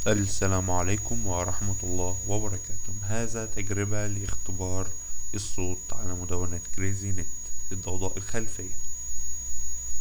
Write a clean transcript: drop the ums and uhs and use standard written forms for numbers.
السلام عليكم ورحمة الله وبركاته. هذا تجربة لاختبار الصوت على مدونة كريزي نت، الضوضاء الخلفية.